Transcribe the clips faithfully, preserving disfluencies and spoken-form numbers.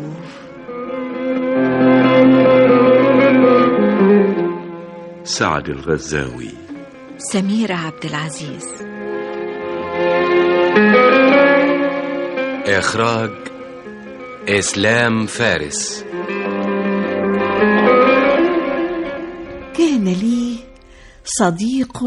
فيلسوف. سعد الغزاوي. سميرة عبد العزيز. إخراج إسلام فارس. كان لي صديق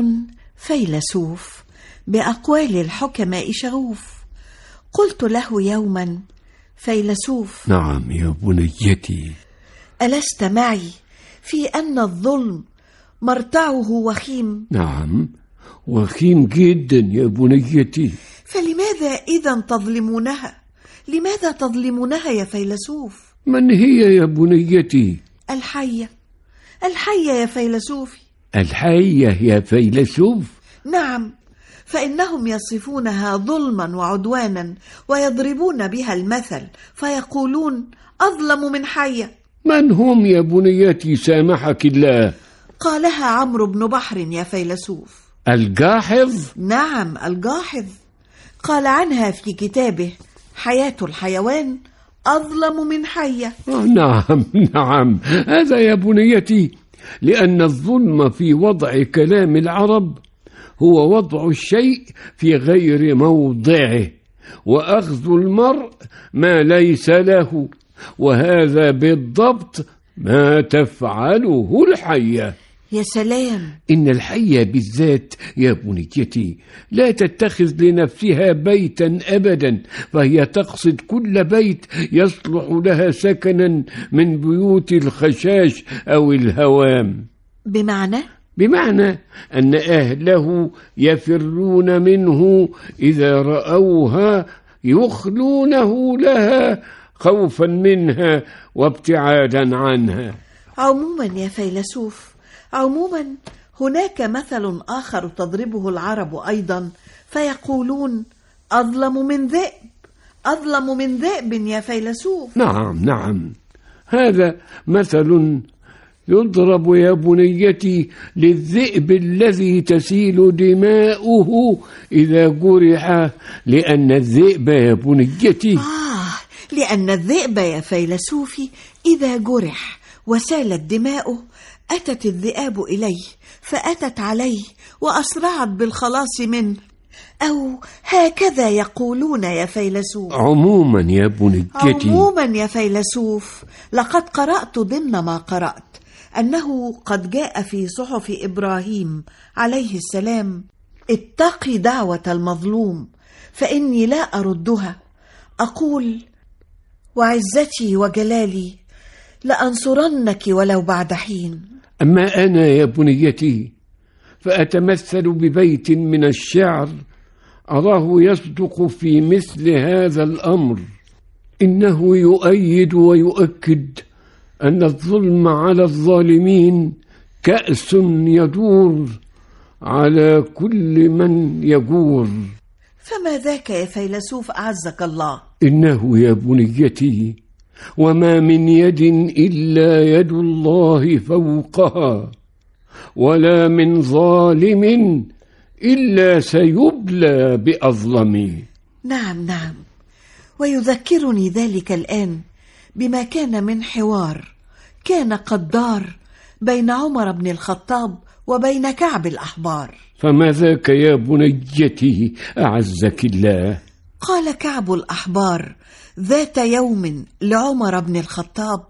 فيلسوف بأقوال الحكماء شغوف. قلت له يوما: فيلسوف. نعم يا بنيتي. ألست معي في أن الظلم مرتعه وخيم؟ نعم، وخيم جدا يا بنيتي. فلماذا إذن تظلمونها؟ لماذا تظلمونها يا فيلسوف؟ من هي يا بنيتي؟ الحية. الحية يا فيلسوفي. الحية يا فيلسوف؟ نعم، فإنهم يصفونها ظلما وعدوانا ويضربون بها المثل فيقولون أظلم من حية. من هم يا بنيتي سامحك الله؟ قالها عمرو بن بحر يا فيلسوف. الجاحظ؟ نعم، الجاحظ. قال عنها في كتابه حياة الحيوان أظلم من حية. نعم نعم، هذا يا بنيتي لأن الظلم في وضع كلام العرب هو وضع الشيء في غير موضعه وأخذ المرء ما ليس له، وهذا بالضبط ما تفعله الحية. يا سلام. إن الحية بالذات يا بنيتي لا تتخذ لنفسها بيتا أبدا، فهي تقصد كل بيت يصلح لها سكنا من بيوت الخشاش أو الهوام. بمعنى؟ بمعنى أن أهله يفرون منه إذا رأوها، يخلونه لها خوفا منها وابتعادا عنها. عموما يا فيلسوف، عموما هناك مثل آخر تضربه العرب أيضا فيقولون أظلم من ذئب. أظلم من ذئب يا فيلسوف. نعم نعم، هذا مثل يضرب يا بنيتي للذئب الذي تسيل دماؤه إذا جرح، لأن الذئب يا بنيتي آه لأن الذئب يا فيلسوفي إذا جرح وسالت دماؤه أتت الذئاب إليه فأتت عليه وأسرعت بالخلاص منه، أو هكذا يقولون يا فيلسوف. عموما يا بنيتي، عموما يا فيلسوف، لقد قرأت ضمن ما قرأت أنه قد جاء في صحف إبراهيم عليه السلام: اتقي دعوة المظلوم فإني لا أردها، أقول وعزتي وجلالي لأنصرنك ولو بعد حين. أما أنا يا بنيتي فأتمثل ببيت من الشعر أراه يصدق في مثل هذا الأمر. إنه يؤيد ويؤكد أن الظلم على الظالمين كأس يدور على كل من يجور. فما ذاك يا فيلسوف أعزك الله؟ إنه يا بنيتي وما من يد إلا يد الله فوقها، ولا من ظالم إلا سيبلى بأظلم. نعم نعم، ويذكرني ذلك الآن بما كان من حوار كان قد دار بين عمر بن الخطاب وبين كعب الأحبار. فما ذاك يا بنيتي أعزك الله؟ قال كعب الأحبار ذات يوم لعمر بن الخطاب: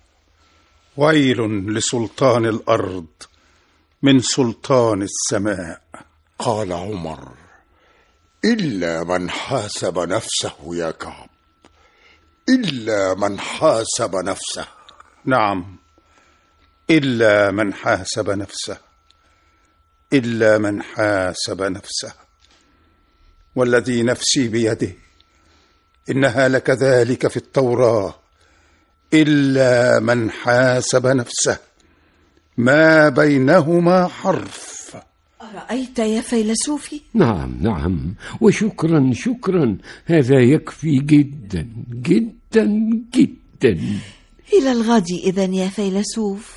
ويل لسلطان الأرض من سلطان السماء. قال عمر: إلا من حاسب نفسه يا كعب، إلا من حاسب نفسه. نعم، إلا من حاسب نفسه، إلا من حاسب نفسه، والذي نفسي بيده إنها لكذلك في التوراة، إلا من حاسب نفسه ما بينهما حرف. أرأيت يا فيلسوفي؟ نعم نعم، وشكرا شكرا، هذا يكفي جدا جدا جدا. إلى الغد إذن يا فيلسوف.